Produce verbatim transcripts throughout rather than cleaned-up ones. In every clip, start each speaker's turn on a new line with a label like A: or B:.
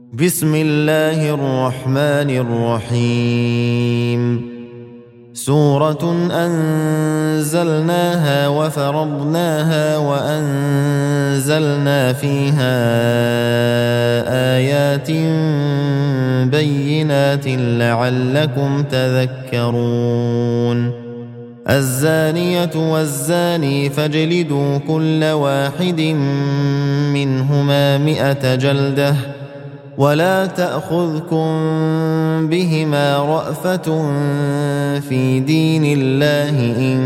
A: بسم الله الرحمن الرحيم سورة أنزلناها وفرضناها وأنزلنا فيها آيات بينات لعلكم تذكرون الزانية والزاني فاجلدوا كل واحد منهما مئة جلدة ولا تأخذكم بهما رأفة في دين الله إن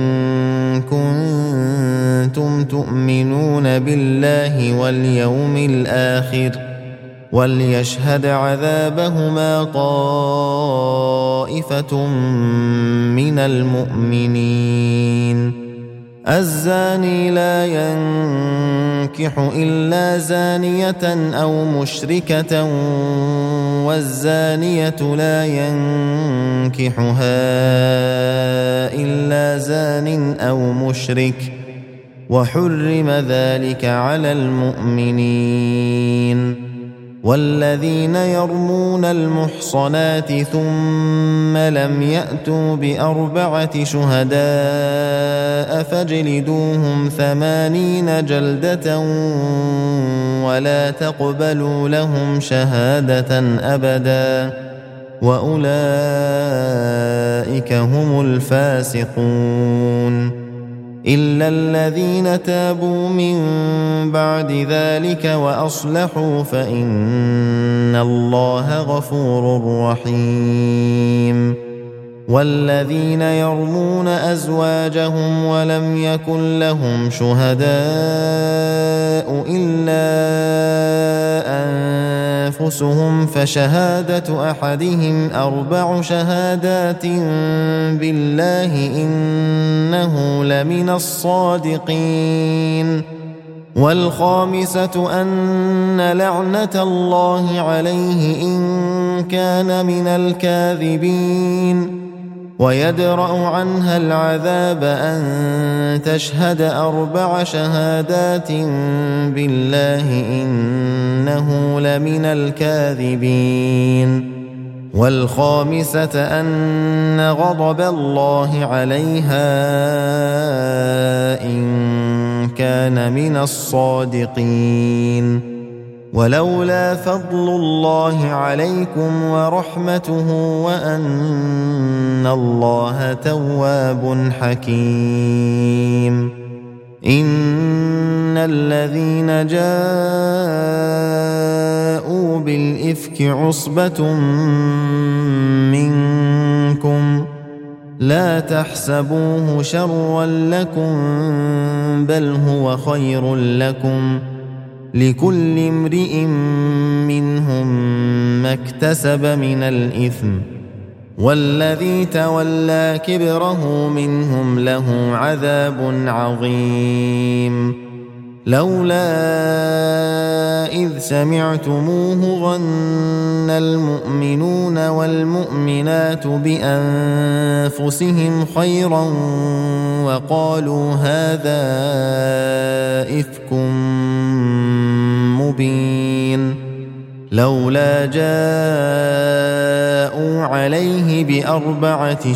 A: كنتم تؤمنون بالله واليوم الآخر وليشهد عذابهما طائفة من المؤمنين الزاني لا ينكح إلا زانية أو مشركة والزانية لا ينكحها إلا زان أو مشرك وحرم ذلك على المؤمنين والذين يرمون المحصنات ثم لم يأتوا بأربعة شهداء فاجلدوهم ثمانين جلدة ولا تقبلوا لهم شهادة أبدا وأولئك هم الفاسقون إلا الذين تابوا من بعد ذلك وأصلحوا فإن الله غفور رحيم والذين يرمون أزواجهم ولم يكن لهم شهداء إلا أنفسهم فشهادة أحدهم أربع شهادات بالله إنه لمن الصادقين والخامسة أن لعنة الله عليه إن كان من الكاذبين ويدرأ عنها العذاب أن تشهد أربع شهادات بالله إنه لمن الكاذبين والخامسة أن غضب الله عليها إن كان من الصادقين ولولا فضل الله عليكم ورحمته وأن الله تواب حكيم إن الذين جاءوا بالإفك عصبة منكم لا تحسبوه شرا لكم بل هو خير لكم لكل امرئ منهم ما اكتسب من الإثم والذي تولى كبره منهم له عذاب عظيم لولا إذ سمعتموه ظن المؤمنون والمؤمنات بأنفسهم خيرا وقالوا هذا إفك مبين لولا جاءوا عليه بأربعة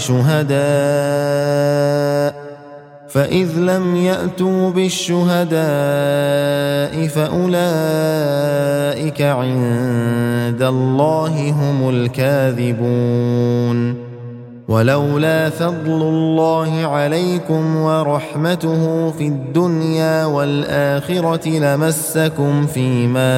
A: شهداء فإذ لم يأتوا بالشهداء فأولئك عند الله هم الكاذبون ولولا فضل الله عليكم ورحمته في الدنيا والآخرة لمسكم فيما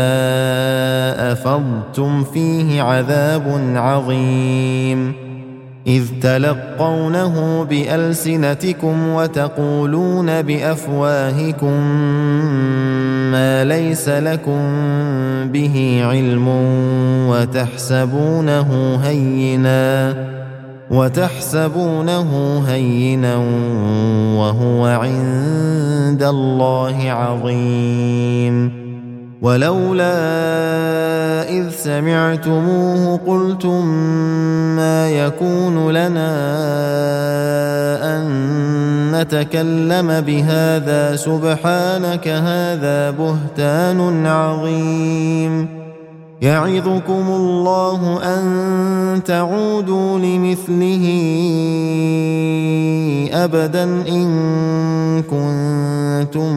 A: أفضتم فيه عذاب عظيم إذ تلقونه بألسنتكم وتقولون بأفواهكم ما ليس لكم به علم وتحسبونه هينا وتحسبونه هينا وهو عند الله عظيم ولولا إذ سمعتموه قلتم ما يكون لنا أن نتكلم بهذا سبحانك هذا بهتان عظيم يعظكم الله أن تعودوا لمثله أبدا إن كنتم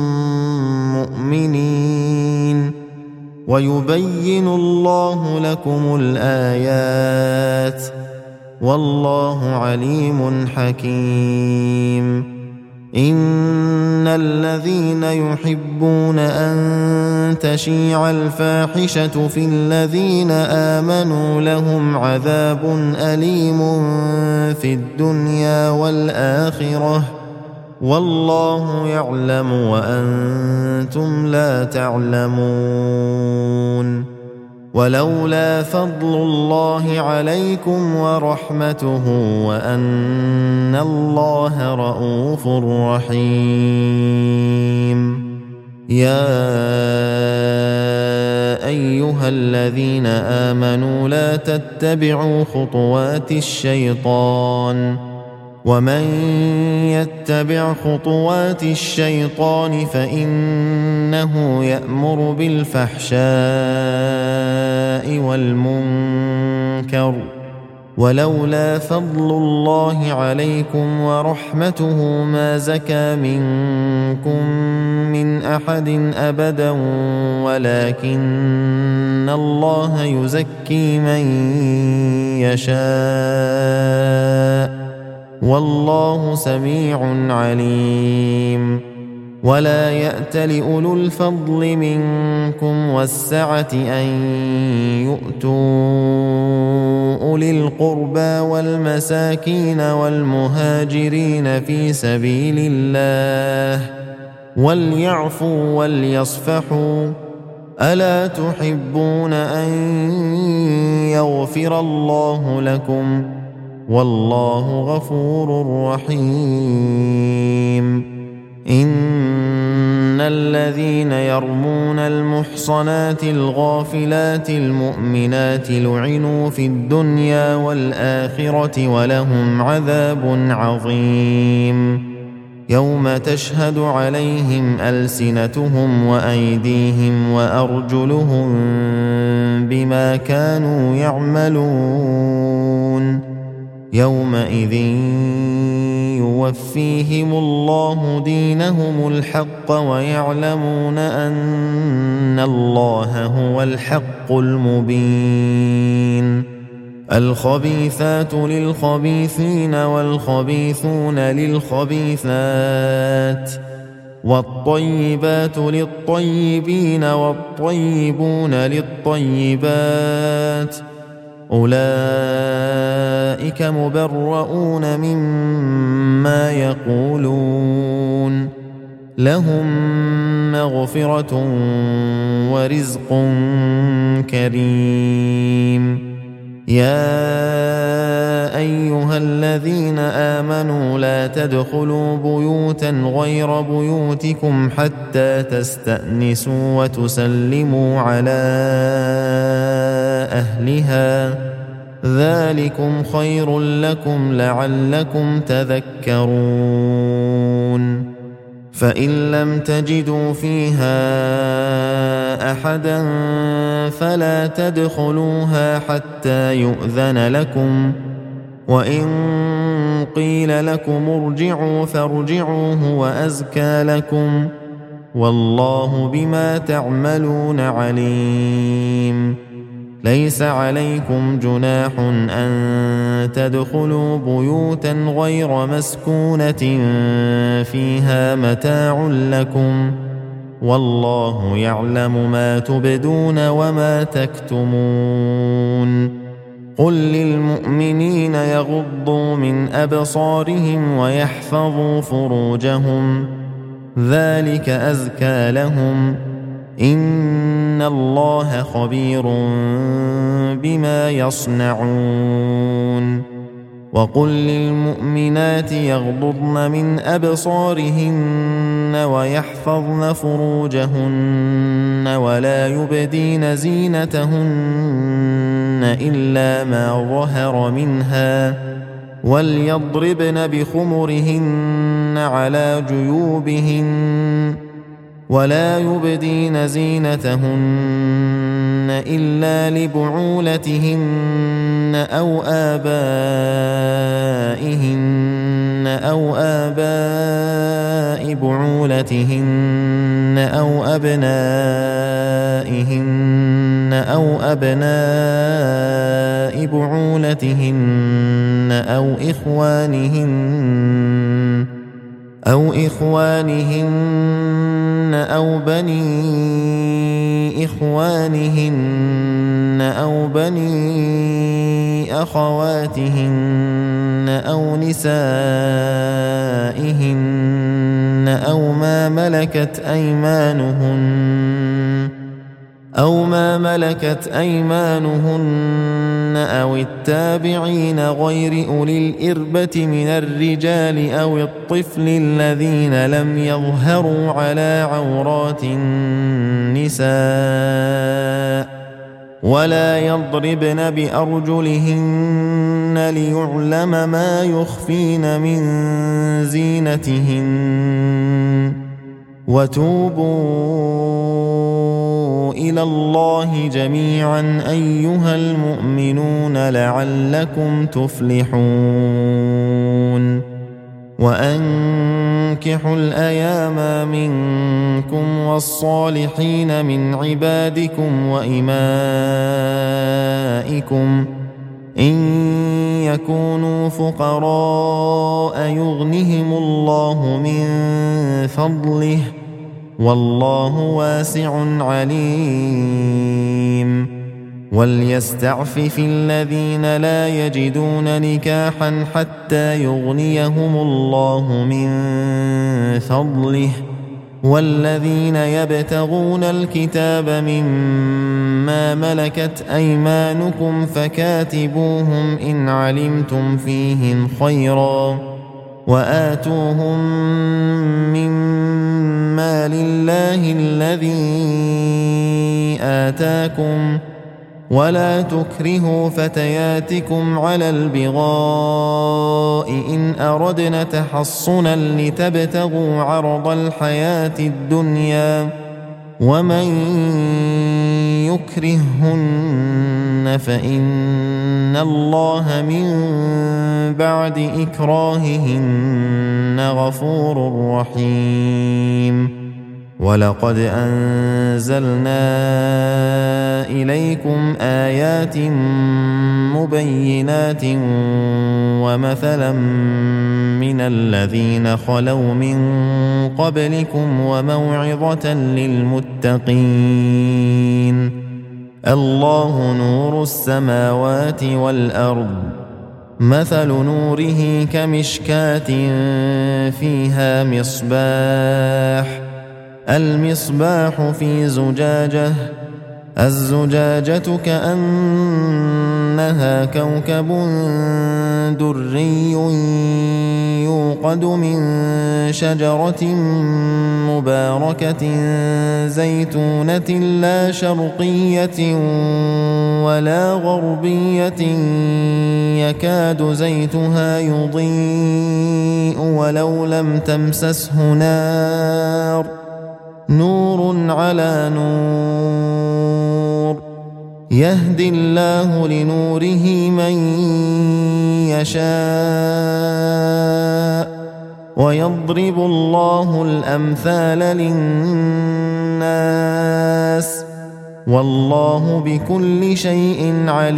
A: مؤمنين ويبين الله لكم الآيات والله عليم حكيم إن الذين يحبون أن تشيع الفاحشة في الذين آمنوا لهم عذاب أليم في الدنيا والآخرة والله يعلم وأنتم لا تعلمون ولولا فضل الله عليكم ورحمته وأن الله رءوف رحيم يا أيها الذين آمنوا لا تتبعوا خطوات الشيطان ومن يتبع خطوات الشيطان فإنه يأمر بالفحشاء والمنكر ولولا فضل الله عليكم ورحمته ما زكى منكم من أحد أبدا ولكن الله يزكي من يشاء والله سميع عليم ولا يأت لأولو الفضل منكم والسعة أن يؤتوا أولي القربى والمساكين والمهاجرين في سبيل الله وليعفوا وليصفحوا ألا تحبون أن يغفر الله لكم والله غفور رحيم إن الذين يرمون المحصنات الغافلات المؤمنات لعنوا في الدنيا والآخرة ولهم عذاب عظيم يوم تشهد عليهم ألسنتهم وأيديهم وأرجلهم بما كانوا يعملون يومئذ يوفيهم الله دينهم الحق ويعلمون أن الله هو الحق المبين الخبيثات للخبيثين والخبيثون للخبيثات والطيبات للطيبين والطيبون للطيبات أولئك مبرؤون مما يقولون لهم مغفرة ورزق كريم يا أيها الذين آمنوا لا تدخلوا بيوتا غير بيوتكم حتى تستأنسوا وتسلموا على أهلها ذلكم خير لكم لعلكم تذكرون فإن لم تجدوا فيها أحدا فلا تدخلوها حتى يؤذن لكم وإن قيل لكم ارجعوا فارجعوا هو أزكى لكم والله بما تعملون عليم ليس عليكم جناح أن تدخلوا بيوتا غير مسكونة فيها متاع لكم والله يعلم ما تبدون وما تكتمون قل للمؤمنين يغضوا من أبصارهم ويحفظوا فروجهم ذلك أزكى لهم إن الله خبير بما يصنعون وقل للمؤمنات يغضضن من أبصارهن ويحفظن فروجهن ولا يبدين زينتهن إلا ما ظهر منها وليضربن بخمرهن على جيوبهن ولا يبدين زينتهن إلا لبعولتهن أو آبائهن أو آباء بعولتهن أو أبنائهن أو أبناء بعولتهن أو إخوانهن أو إخوانهن أو بني إخوانهن أو بني أخواتهن أو نسائهن أو ما ملكت أيمانهن أو ما ملكت أيمانهن أو التابعين غير أولي الإربة من الرجال أو الطفل الذين لم يظهروا على عورات النساء ولا يضربن بأرجلهن ليعلم ما يخفين من زينتهن وتوبوا إلى الله جميعا أيها المؤمنون لعلكم تفلحون وأنكحوا الأيام منكم والصالحين من عبادكم وإمائكم إن يكونوا فقراء يغنهم الله من فضله والله واسع عليم وليستعفف الذين لا يجدون نكاحا حتى يغنيهم الله من فضله والذين يبتغون الكتاب مما ملكت أيمانكم فكاتبوهم إن علمتم فيهم خيرا وآتوهم مما لله الذي آتاكم ولا تكرهوا فتياتكم على البغاء إن أردنا تحصنا لتبتغوا عرض الحياة الدنيا ومن يكرهن فإن الله من بعد إكراههن غفور رحيم ولقد أنزلنا إليكم آيات مبينات ومثلا من الذين خلوا من قبلكم وموعظة للمتقين الله نور السماوات والأرض مثل نوره كمشكاة فيها مصباح المصباح في زجاجة الزجاجة كأنها كوكب دري يوقد من شجرة مباركة زيتونة لا شرقية ولا غربية يكاد زيتها يضيء ولو لم تمسسه نار نور على نور يهدي الله لنوره من يشاء ويضرب الله الأمثال للناس والله بكل شيء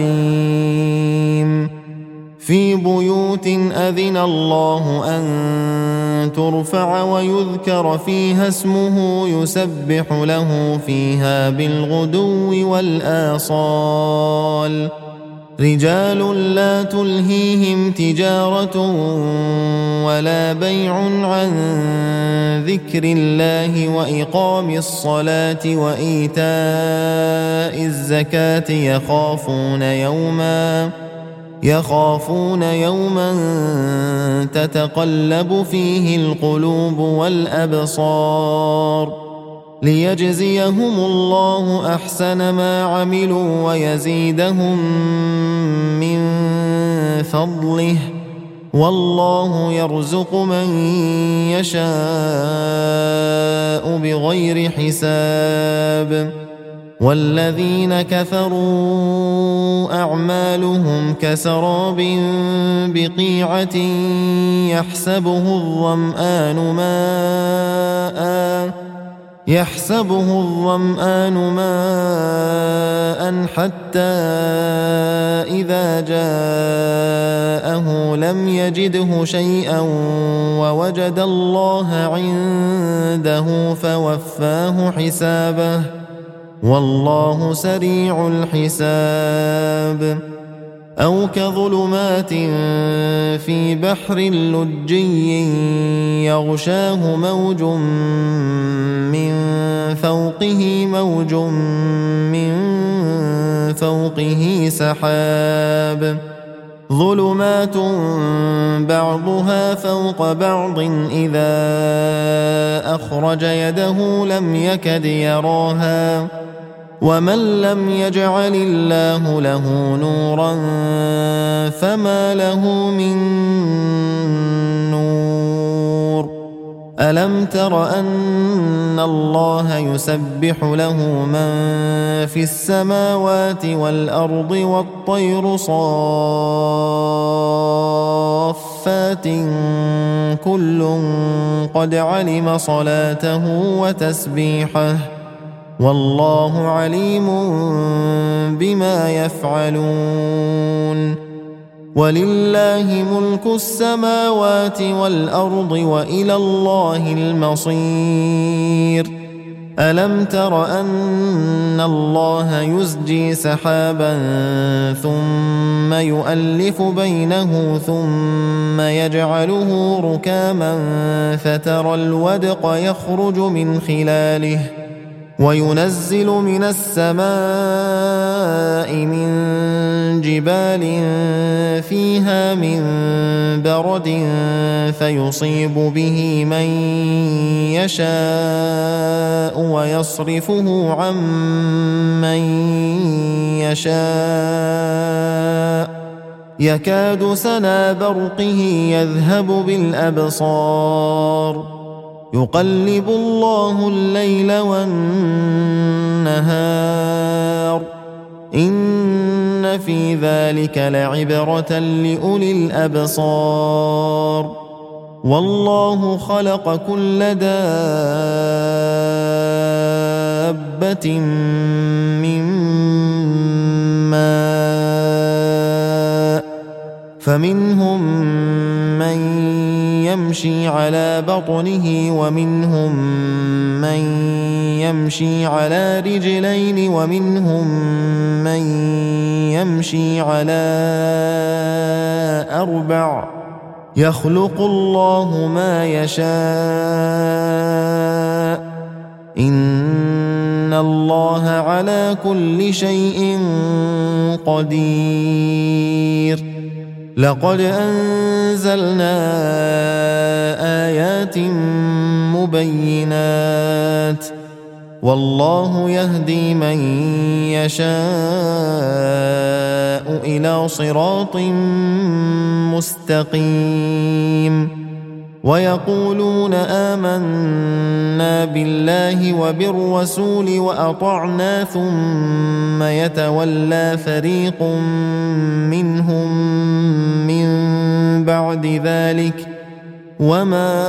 A: عليم في بيوت أذن الله أن ترفع ويذكر فيها اسمه يسبح له فيها بالغدو والآصال رجال لا تلهيهم تجارة ولا بيع عن ذكر الله وإقام الصلاة وإيتاء الزكاة يخافون يوما يخافون يوما تتقلب فيه القلوب والأبصار ليجزيهم الله أحسن ما عملوا ويزيدهم من فضله والله يرزق من يشاء بغير حساب والذين كفروا أعمالهم كسراب بقيعة يحسبه الظمآن ماءً يحسبه الظمآن ماءً حتى إذا جاءه لم يجده شيئا ووجد الله عنده فوفاه حسابه والله سريع الحساب. أو كظلمات في بحر لجي يغشاه موج من فوقه موج من فوقه سحاب ظلمات بعضها فوق بعض إذا أخرج يده لم يكد يراها ومن لم يجعل الله له نورا فما له من نور. ألم تر أن الله يسبح له من في السماوات والأرض والطير صافات كل قد علم صلاته وتسبيحه والله عليم بما يفعلون. ولله ملك السماوات والأرض وإلى الله المصير. ألم تر أن الله يزجي سحابا ثم يؤلف بينه ثم يجعله ركاما فترى الودق يخرج من خلاله وينزل من السماء من جبال فيها من برد فيصيب به من يشاء ويصرفه عن من يشاء يكاد سنا برقه يذهب بالأبصار يقلب الله الليل والنهار إن في ذلك لعبرة لأولي الأبصار. والله خلق كل دابة من ماء فمنهم من يمشي على بطنه ومنهم من يمشي على رجلين ومنهم من يمشي على أربع يخلق الله ما يشاء إن الله على كل شيء قدير. لقد أنزلنا آيات مبينات والله يهدي من يشاء إلى صراط مستقيم. ويقولون آمنا بالله وبالرسول وأطعنا ثم يتولى فريق منهم من بعد ذلك وما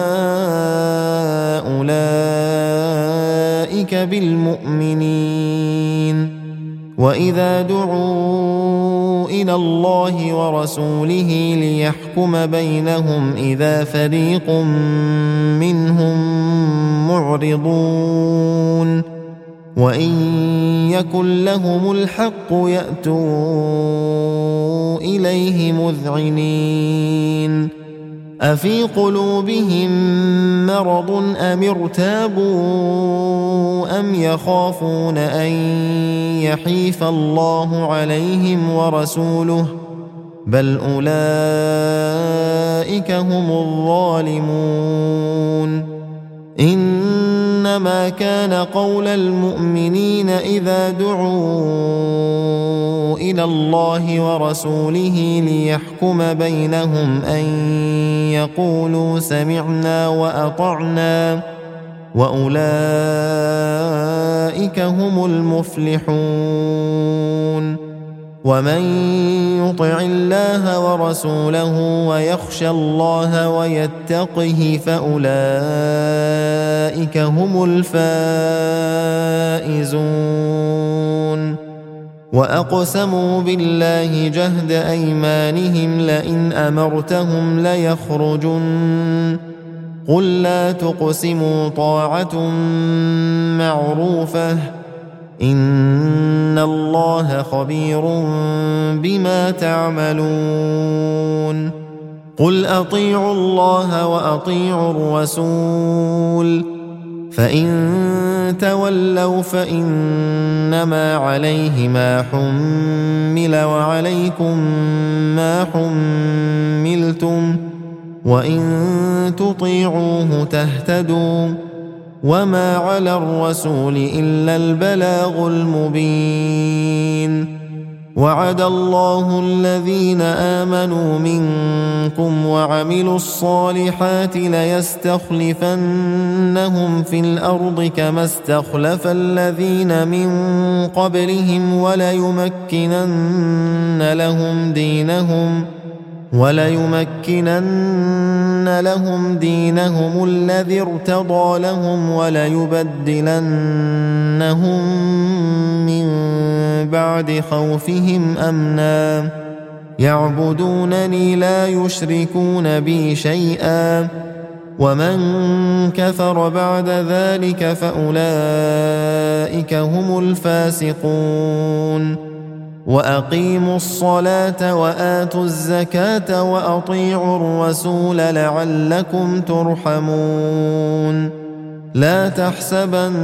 A: أولئك بالمؤمنين. وإذا دعوا إلى الله ورسوله ليحكم بينهم إذا فريق منهم معرضون وإن يكن لهم الحق يأتوا إليه مذعنين. أفي قلوبهم مرض أم ارتابوا أم يخافون أن يحيف الله عليهم ورسوله بل أولئك هم الظالمون. إنما كان قول المؤمنين إذا دعوا إلى الله ورسوله ليحكم بينهم أن يقولوا سمعنا وأطعنا وأولئك هم المفلحون. ومن يطع الله ورسوله ويخشى الله ويتقه فأولئك هم الفائزون. وأقسموا بالله جهد أيمانهم لئن أمرتهم ليخرجن قل لا تقسموا طاعة معروفة إن الله خبير بما تعملون. قل أطيعوا الله وأطيعوا الرسول فإن تولوا فإنما عليه ما حمل وعليكم ما حملتم وإن تطيعوه تهتدوا وما على الرسول إلا البلاغ المبين. وعد الله الذين آمنوا منكم وعملوا الصالحات ليستخلفنهم في الأرض كما استخلف الذين من قبلهم وليمكنن لهم دينهم وليمكنن لهم دينهم الذي ارتضى لهم وليبدلنهم من بعد خوفهم أمنا يعبدونني لا يشركون بي شيئا ومن كفر بعد ذلك فأولئك هم الفاسقون. وأقيموا الصلاة وآتوا الزكاة وأطيعوا الرسول لعلكم ترحمون. لا تحسبن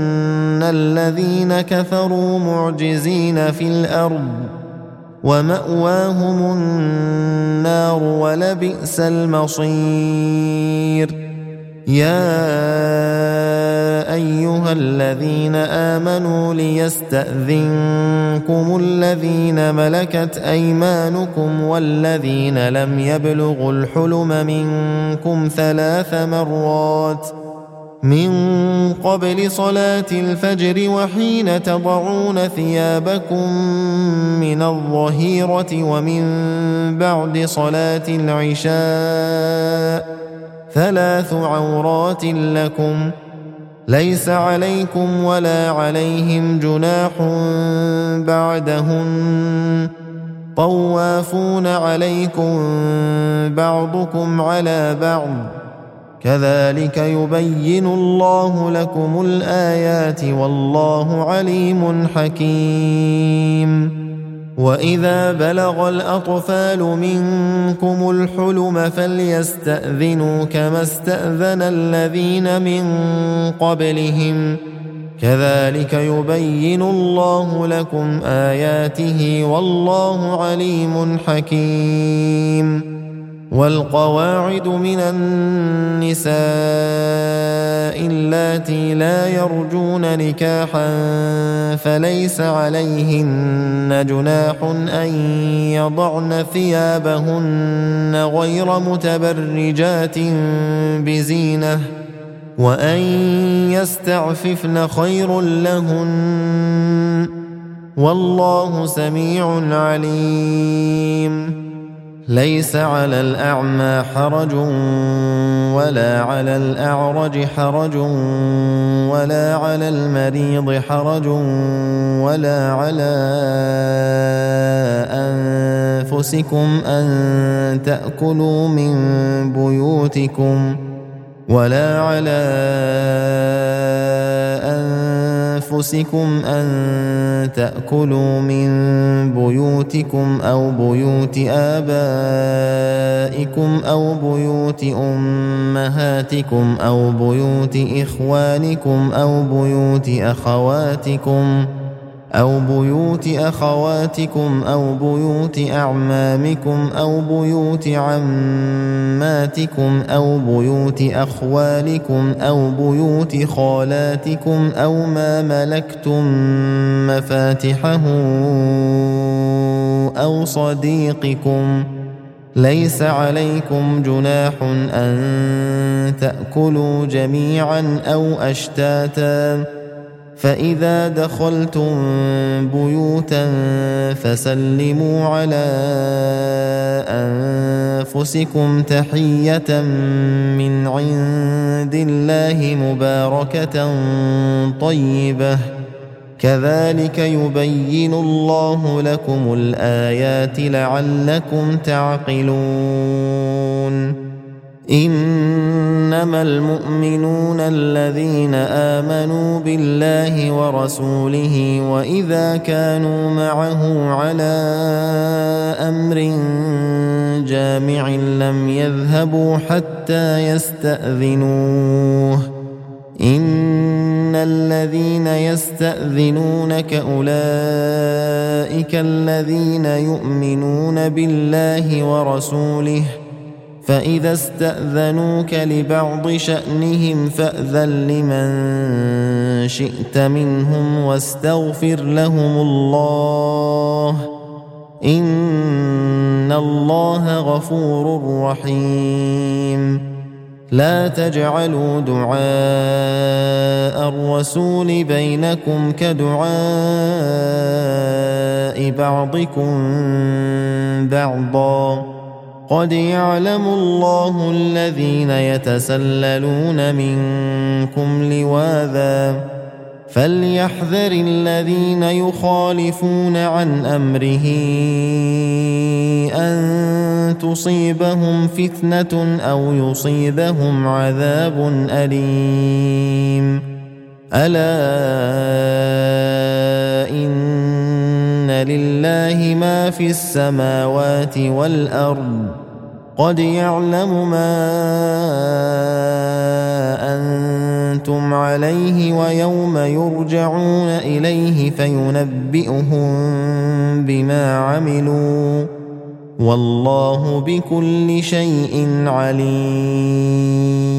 A: الذين كفروا معجزين في الأرض ومأواهم النار ولبئس المصير. يا أيها الذين آمنوا ليستأذنكم الذين ملكت أيمانكم والذين لم يبلغوا الحلم منكم ثلاث مرات من قبل صلاة الفجر وحين تضعون ثيابكم من الظهيرة ومن بعد صلاة العشاء ثلاث عورات لكم ليس عليكم ولا عليهم جناح بعدهن طوافون عليكم بعضكم على بعض كذلك يبين الله لكم الآيات والله عليم حكيم. وإذا بلغ الأطفال منكم الحلم فليستأذنوا كما استأذن الذين من قبلهم كذلك يبين الله لكم آياته والله عليم حكيم. والقواعد من النساء اللاتي لا يرجون نكاحا فليس عليهن جناح أن يضعن ثيابهن غير متبرجات بزينة وأن يستعففن خير لهن والله سميع عليم. ليس على الأعمى حرج ولا على الأعرج حرج ولا على المريض حرج ولا على أنفسكم أن تأكلوا من بيوتكم ولا على أنفسكم أن تأكلوا من بيوتكم أو بيوت آبائكم أو بيوت أمهاتكم أو بيوت إخوانكم أو بيوت أخواتكم أو بيوت أخواتكم أو بيوت أعمامكم أو بيوت عماتكم أو بيوت أخوالكم أو بيوت خالاتكم أو ما ملكتم مفاتحه أو صديقكم ليس عليكم جناح أن تأكلوا جميعا أو أشتاتا فإذا دخلتم بيوتا فسلموا على أنفسكم تحية من عند الله مباركة طيبة كذلك يبين الله لكم الآيات لعلكم تعقلون إنما المؤمنون الذين آمنوا بالله ورسوله وإذا كانوا معه على أمر جامع لم يذهبوا حتى يستأذنوه إن الذين يستأذنونك أولئك الذين يؤمنون بالله ورسوله فإذا استأذنوك لبعض شأنهم فأذن لمن شئت منهم واستغفر لهم الله إن الله غفور رحيم لا تجعلوا دعاء الرسول بينكم كدعاء بعضكم بعضا قد يعلم الله الذين يتسللون منكم لواذا فليحذر الذين يخالفون عن أمره أن تصيبهم فتنة أو يصيبهم عذاب أليم ألا إن لله ما في السماوات والأرض قد يعلم ما أنتم عليه ويوم يرجعون إليه فينبئهم بما عملوا والله بكل شيء عليم